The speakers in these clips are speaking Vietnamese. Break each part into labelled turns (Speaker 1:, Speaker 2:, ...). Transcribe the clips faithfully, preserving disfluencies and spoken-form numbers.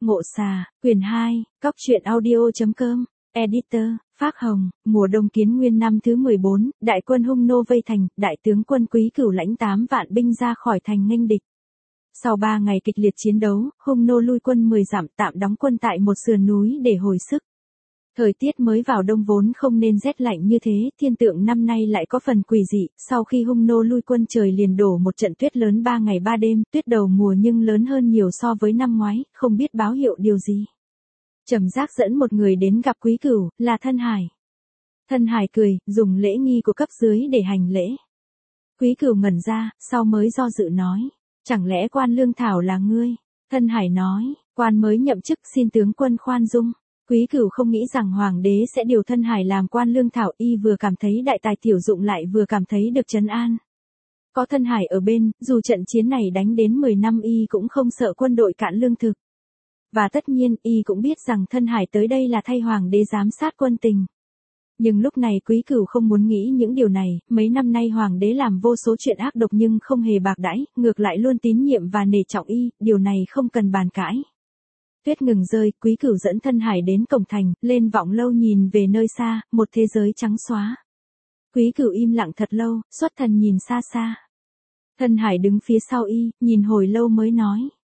Speaker 1: Ngộ Xà, quyển hai, cóc truyện audio.com, Editor, Phác Hồng, mùa đông Kiến Nguyên năm thứ mười bốn, đại quân hung nô vây thành, đại tướng quân Quý Cửu lãnh tám vạn binh ra khỏi thành nghênh địch. Sau ba ngày kịch liệt chiến đấu, hung nô lui quân mười dặm tạm đóng quân tại một sườn núi để hồi sức. Thời tiết mới vào đông vốn không nên rét lạnh như thế, thiên tượng năm nay lại có phần quỷ dị, sau khi hung nô lui quân trời liền đổ một trận tuyết lớn ba ngày ba đêm, tuyết đầu mùa nhưng lớn hơn nhiều so với năm ngoái, không biết báo hiệu điều gì. Trầm Giác dẫn một người đến gặp Quý Cửu, là Thân Hải. Thân Hải cười, dùng lễ nghi của cấp dưới để hành lễ. Quý Cửu ngẩn ra, sau mới do dự nói, chẳng lẽ quan Lương Thảo là ngươi? Thân Hải nói, quan mới nhậm chức xin tướng quân khoan dung. Quý Cửu không nghĩ rằng hoàng đế sẽ điều Thân Hải làm quan Lương Thảo, y vừa cảm thấy đại tài tiểu dụng lại vừa cảm thấy được trấn an. Có Thân Hải ở bên, dù trận chiến này đánh đến mười năm y cũng không sợ quân đội cạn lương thực. Và tất nhiên, y cũng biết rằng Thân Hải tới đây là thay hoàng đế giám sát quân tình. Nhưng lúc này Quý Cửu không muốn nghĩ những điều này, mấy năm nay hoàng đế làm vô số chuyện ác độc nhưng không hề bạc đãi, ngược lại luôn tín nhiệm và nể trọng y, điều này không cần bàn cãi. Tuyết ngừng rơi, Quý Cửu dẫn Thân Hải đến cổng thành, lên vọng lâu nhìn về nơi xa, một thế giới trắng xóa. Quý Cửu im lặng thật lâu, xuất thần nhìn xa xa. Thân Hải đứng phía sau y, nhìn hồi lâu mới nói.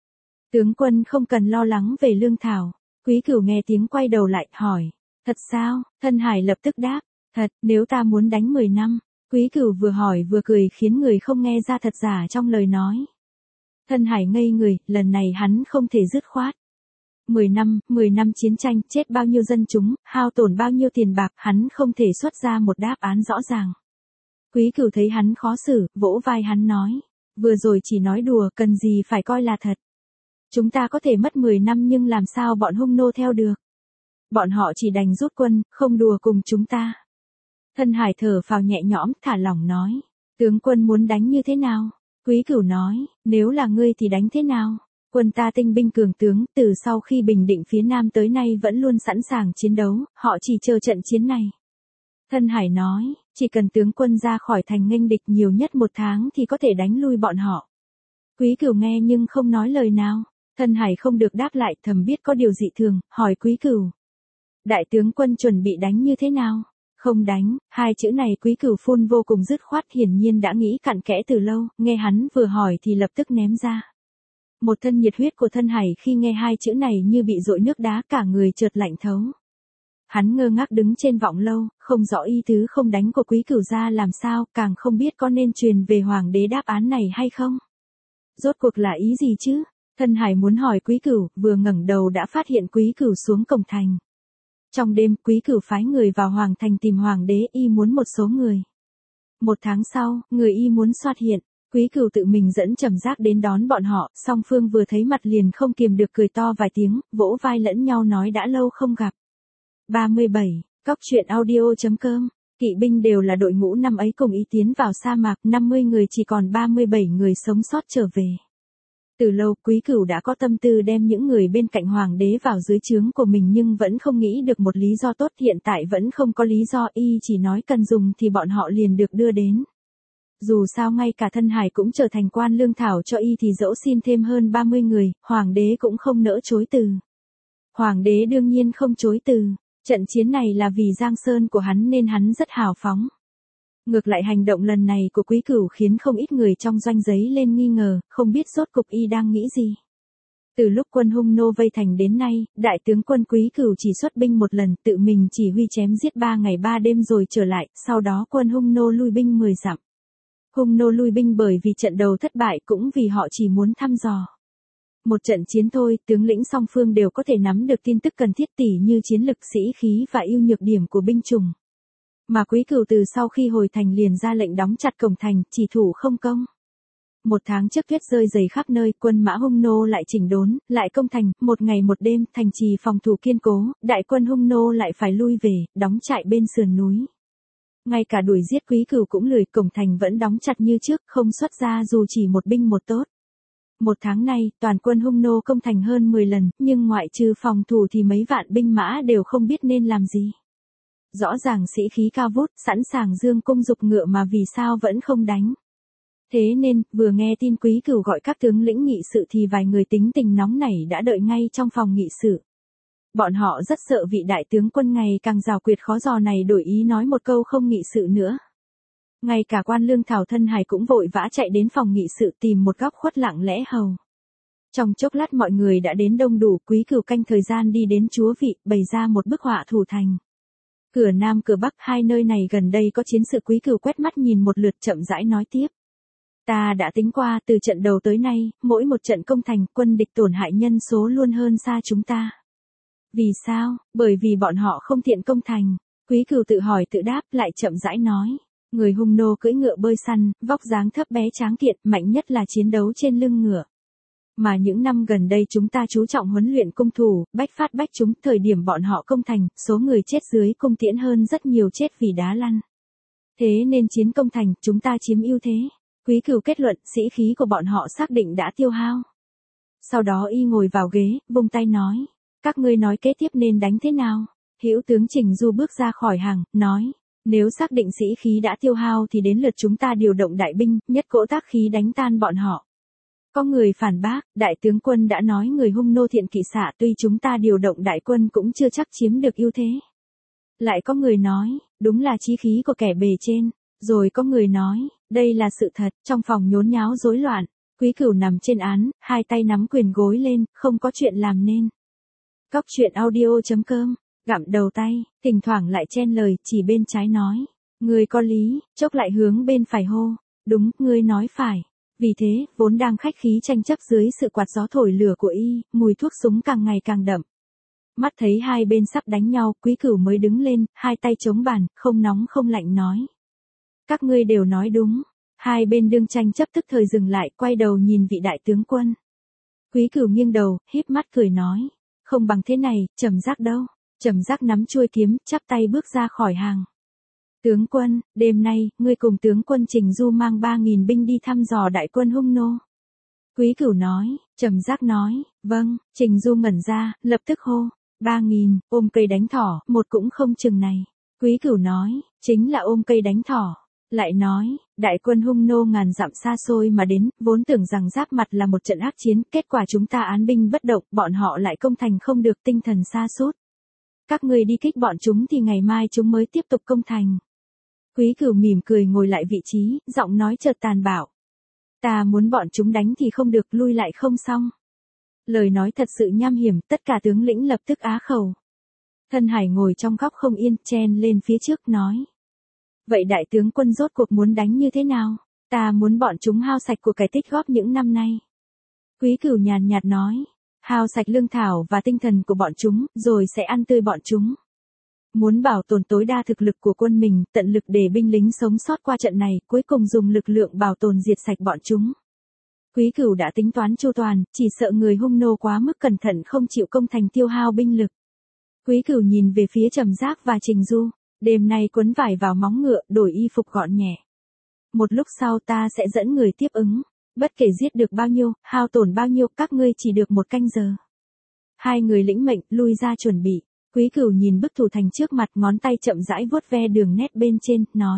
Speaker 1: Tướng quân không cần lo lắng về Lương Thảo. Quý Cửu nghe tiếng quay đầu lại, hỏi. Thật sao? Thân Hải lập tức đáp. Thật, nếu ta muốn đánh mười năm. Quý Cửu vừa hỏi vừa cười khiến người không nghe ra thật giả trong lời nói. Thân Hải ngây người, lần này hắn không thể dứt khoát. Mười năm, mười năm chiến tranh, chết bao nhiêu dân chúng, hao tổn bao nhiêu tiền bạc, hắn không thể xuất ra một đáp án rõ ràng. Quý Cửu thấy hắn khó xử, vỗ vai hắn nói. Vừa rồi chỉ nói đùa, cần gì phải coi là thật. Chúng ta có thể mất mười năm nhưng làm sao bọn hung nô theo được. Bọn họ chỉ đành rút quân, không đùa cùng chúng ta. Thân Hải thở phào nhẹ nhõm, thả lỏng nói. Tướng quân muốn đánh như thế nào? Quý Cửu nói, nếu là ngươi thì đánh thế nào? Quân ta tinh binh cường tướng, từ sau khi bình định phía Nam tới nay vẫn luôn sẵn sàng chiến đấu, họ chỉ chờ trận chiến này. Thân Hải nói, chỉ cần tướng quân ra khỏi thành nghênh địch nhiều nhất một tháng thì có thể đánh lui bọn họ. Quý Cửu nghe nhưng không nói lời nào. Thân Hải không được đáp lại, thầm biết có điều dị thường, hỏi Quý Cửu. Đại tướng quân chuẩn bị đánh như thế nào? Không đánh, hai chữ này Quý Cửu phun vô cùng dứt khoát, hiển nhiên đã nghĩ cặn kẽ từ lâu, nghe hắn vừa hỏi thì lập tức ném ra. Một thân nhiệt huyết của Thân Hải khi nghe hai chữ này như bị dội nước đá, cả người chợt lạnh thấu. Hắn ngơ ngác đứng trên vọng lâu, không rõ ý tứ không đánh của Quý Cửu ra làm sao, càng không biết có nên truyền về hoàng đế đáp án này hay không. Rốt cuộc là ý gì chứ? Thân Hải muốn hỏi Quý Cửu, vừa ngẩng đầu đã phát hiện Quý Cửu xuống cổng thành. Trong đêm, Quý Cửu phái người vào hoàng thành tìm hoàng đế, y muốn một số người. Một tháng sau, người y muốn xuất hiện. Quý Cửu tự mình dẫn Trầm Giác đến đón bọn họ, song phương vừa thấy mặt liền không kiềm được cười to vài tiếng, vỗ vai lẫn nhau nói đã lâu không gặp. ba mươi bảy, cóc truyện audio.com, kỵ binh đều là đội ngũ năm ấy cùng y tiến vào sa mạc, năm mươi người chỉ còn ba mươi bảy người sống sót trở về. Từ lâu Quý Cửu đã có tâm tư đem những người bên cạnh hoàng đế vào dưới trướng của mình nhưng vẫn không nghĩ được một lý do tốt, hiện tại vẫn không có lý do, y chỉ nói cần dùng thì bọn họ liền được đưa đến. Dù sao ngay cả Thân Hải cũng trở thành quan Lương Thảo cho y thì dẫu xin thêm hơn ba mươi người, hoàng đế cũng không nỡ chối từ. Hoàng đế đương nhiên không chối từ, trận chiến này là vì Giang Sơn của hắn nên hắn rất hào phóng. Ngược lại hành động lần này của Quý Cửu khiến không ít người trong doanh giấy lên nghi ngờ, không biết rốt cục y đang nghĩ gì. Từ lúc quân hung nô vây thành đến nay, đại tướng quân Quý Cửu chỉ xuất binh một lần, tự mình chỉ huy chém giết ba ngày ba đêm rồi trở lại, sau đó quân hung nô lui binh mười dặm. Hung nô lui binh bởi vì trận đầu thất bại, cũng vì họ chỉ muốn thăm dò. Một trận chiến thôi, tướng lĩnh song phương đều có thể nắm được tin tức cần thiết tỉ như chiến lực, sĩ khí và ưu nhược điểm của binh chủng. Mà Quý Cửu từ sau khi hồi thành liền ra lệnh đóng chặt cổng thành, chỉ thủ không công. Một tháng trước tuyết rơi dày khắp nơi, quân mã hung nô lại chỉnh đốn, lại công thành, một ngày một đêm, thành trì phòng thủ kiên cố, đại quân hung nô lại phải lui về, đóng trại bên sườn núi. Ngay cả đuổi giết Quý Cửu cũng lười, cổng thành vẫn đóng chặt như trước, không xuất ra dù chỉ một binh một tốt. Một tháng nay, toàn quân hung nô công thành hơn mười lần, nhưng ngoại trừ phòng thủ thì mấy vạn binh mã đều không biết nên làm gì. Rõ ràng sĩ khí cao vút, sẵn sàng dương cung dục ngựa mà vì sao vẫn không đánh. Thế nên, vừa nghe tin Quý Cửu gọi các tướng lĩnh nghị sự thì vài người tính tình nóng nảy đã đợi ngay trong phòng nghị sự. Bọn họ rất sợ vị đại tướng quân ngày càng rào quyệt khó dò này đổi ý nói một câu không nghị sự nữa. Ngay cả quan Lương Thảo Thân Hải cũng vội vã chạy đến phòng nghị sự tìm một góc khuất lặng lẽ hầu. Trong chốc lát mọi người đã đến đông đủ, Quý Cửu canh thời gian đi đến chúa vị, bày ra một bức họa thủ thành. Cửa Nam cửa Bắc hai nơi này gần đây có chiến sự. Quý Cửu quét mắt nhìn một lượt chậm rãi nói tiếp. Ta đã tính qua từ trận đầu tới nay, mỗi một trận công thành quân địch tổn hại nhân số luôn hơn xa chúng ta. Vì sao? Bởi vì bọn họ không thiện công thành. Quý Cửu tự hỏi tự đáp lại chậm rãi nói. Người Hung nô cưỡi ngựa bơi săn, vóc dáng thấp bé tráng kiện, mạnh nhất là chiến đấu trên lưng ngựa. Mà những năm gần đây chúng ta chú trọng huấn luyện cung thủ, bách phát bách trúng, thời điểm bọn họ công thành, số người chết dưới cung tiễn hơn rất nhiều chết vì đá lăn. Thế nên chiến công thành, chúng ta chiếm ưu thế. Quý Cửu kết luận, sĩ khí của bọn họ xác định đã tiêu hao. Sau đó y ngồi vào ghế, vung tay nói. Các ngươi nói kế tiếp nên đánh thế nào? Hữu tướng Trình Du bước ra khỏi hàng, nói. Nếu xác định sĩ khí đã tiêu hao thì đến lượt chúng ta điều động đại binh, nhất cỗ tác khí đánh tan bọn họ. Có người phản bác, đại tướng quân đã nói người Hung nô thiện kỵ xạ, tuy chúng ta điều động đại quân cũng chưa chắc chiếm được ưu thế. Lại có người nói, đúng là chí khí của kẻ bề trên. Rồi có người nói, đây là sự thật. Trong phòng nhốn nháo rối loạn, Quý Cửu nằm trên án, hai tay nắm quyền gối lên, không có chuyện làm nên. Cóc truyện audio chấm com, gặm đầu tay, thỉnh thoảng lại chen lời, chỉ bên trái nói. Ngươi có lý, chốc lại hướng bên phải hô. Đúng, ngươi nói phải. Vì thế, vốn đang khách khí tranh chấp dưới sự quạt gió thổi lửa của y, mùi thuốc súng càng ngày càng đậm. Mắt thấy hai bên sắp đánh nhau, Quý Cửu mới đứng lên, hai tay chống bàn, không nóng không lạnh nói. Các ngươi đều nói đúng. Hai bên đương tranh chấp tức thời dừng lại, quay đầu nhìn vị đại tướng quân. Quý Cửu nghiêng đầu, híp mắt cười nói. Không bằng thế này, Trầm Giác đâu. Trầm Giác nắm chuôi kiếm, chắp tay bước ra khỏi hàng. Tướng quân, đêm nay, ngươi cùng tướng quân Trình Du mang ba nghìn binh đi thăm dò đại quân Hung nô. Quý Cửu nói, Trầm Giác nói, vâng. Trình Du ngẩn ra, lập tức hô. Ba nghìn, ôm cây đánh thỏ, một cũng không chừng này. Quý Cửu nói, chính là ôm cây đánh thỏ. Lại nói, đại quân Hung nô ngàn dặm xa xôi mà đến, vốn tưởng rằng giáp mặt là một trận ác chiến, kết quả chúng ta án binh bất động, bọn họ lại công thành không được, tinh thần sa sút. Các ngươi đi kích bọn chúng thì ngày mai chúng mới tiếp tục công thành. Quý Cửu mỉm cười ngồi lại vị trí, giọng nói chợt tàn bạo. Ta muốn bọn chúng đánh thì không được, lui lại không xong. Lời nói thật sự nham hiểm, tất cả tướng lĩnh lập tức á khẩu. Thân Hải ngồi trong góc không yên, chen lên phía trước nói. Vậy đại tướng quân rốt cuộc muốn đánh như thế nào? Ta muốn bọn chúng hao sạch của cải tích góp những năm nay. Quý Cửu nhàn nhạt nói. Hao sạch lương thảo và tinh thần của bọn chúng, rồi sẽ ăn tươi bọn chúng. Muốn bảo tồn tối đa thực lực của quân mình, tận lực để binh lính sống sót qua trận này, cuối cùng dùng lực lượng bảo tồn diệt sạch bọn chúng. Quý Cửu đã tính toán chu toàn, chỉ sợ người Hung nô quá mức cẩn thận không chịu công thành tiêu hao binh lực. Quý Cửu nhìn về phía Trầm Giác và Trình Du. Đêm nay quấn vải vào móng ngựa, đổi y phục gọn nhẹ. Một lúc sau ta sẽ dẫn người tiếp ứng. Bất kể giết được bao nhiêu, hao tổn bao nhiêu, các ngươi chỉ được một canh giờ. Hai người lĩnh mệnh, lui ra chuẩn bị. Quý Cửu nhìn bức thủ thành trước mặt, ngón tay chậm rãi vuốt ve đường nét bên trên, nói.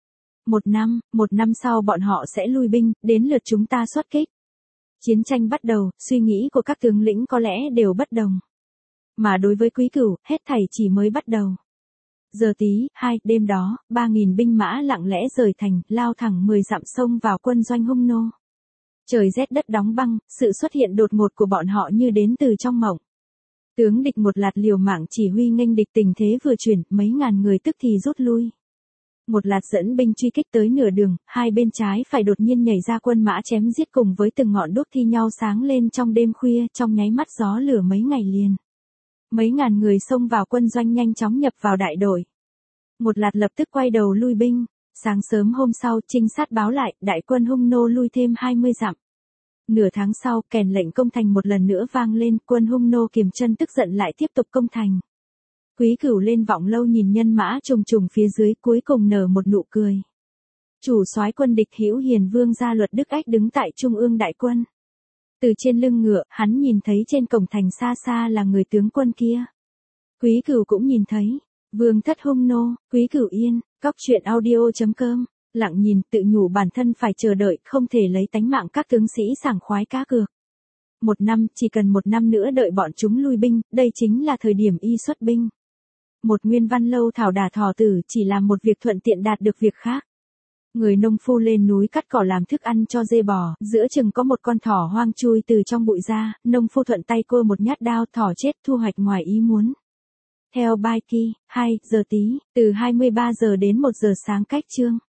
Speaker 1: Một năm, một năm sau bọn họ sẽ lui binh, đến lượt chúng ta xuất kích. Chiến tranh bắt đầu, suy nghĩ của các tướng lĩnh có lẽ đều bất đồng. Mà đối với Quý Cửu, hết thảy chỉ mới bắt đầu. Giờ tí, hai, đêm đó, ba nghìn binh mã lặng lẽ rời thành, lao thẳng mười dặm sông vào quân doanh Hung nô. Trời rét đất đóng băng, sự xuất hiện đột ngột của bọn họ như đến từ trong mộng. Tướng địch một lạt liều mạng chỉ huy nghênh địch, tình thế vừa chuyển, mấy ngàn người tức thì rút lui. Một lạt dẫn binh truy kích tới nửa đường, hai bên trái phải đột nhiên nhảy ra quân mã chém giết cùng với từng ngọn đuốc thi nhau sáng lên trong đêm khuya, trong nháy mắt gió lửa mấy ngày liền. Mấy ngàn người xông vào quân doanh nhanh chóng nhập vào đại đội. Một lạt lập tức quay đầu lui binh. Sáng sớm hôm sau, trinh sát báo lại, đại quân Hung nô lui thêm hai mươi dặm. Nửa tháng sau, kèn lệnh công thành một lần nữa vang lên, quân Hung nô kiềm chân tức giận lại tiếp tục công thành. Quý Cửu lên vọng lâu nhìn nhân mã trùng trùng phía dưới, cuối cùng nở một nụ cười. Chủ soái quân địch Hữu Hiền Vương Gia Luật Đức Ách đứng tại trung ương đại quân. Từ trên lưng ngựa, hắn nhìn thấy trên cổng thành xa xa là người tướng quân kia. Quý Cửu cũng nhìn thấy. Vương thất Hung nô, Quý Cửu yên, cóc truyện audio chấm com Lặng nhìn, tự nhủ bản thân phải chờ đợi, không thể lấy tánh mạng các tướng sĩ sảng khoái cá cược. Một năm, chỉ cần một năm nữa đợi bọn chúng lui binh, đây chính là thời điểm y xuất binh. Một nguyên văn lâu thảo đả thỏ tử chỉ làm một việc thuận tiện đạt được việc khác. Người nông phu lên núi cắt cỏ làm thức ăn cho dê bò, giữa chừng có một con thỏ hoang chui từ trong bụi ra, nông phu thuận tay cưa một nhát đao, thỏ chết, thu hoạch ngoài ý muốn. Theo Baiki, hai giờ tí, từ hai mươi ba giờ đến một giờ sáng cách trương.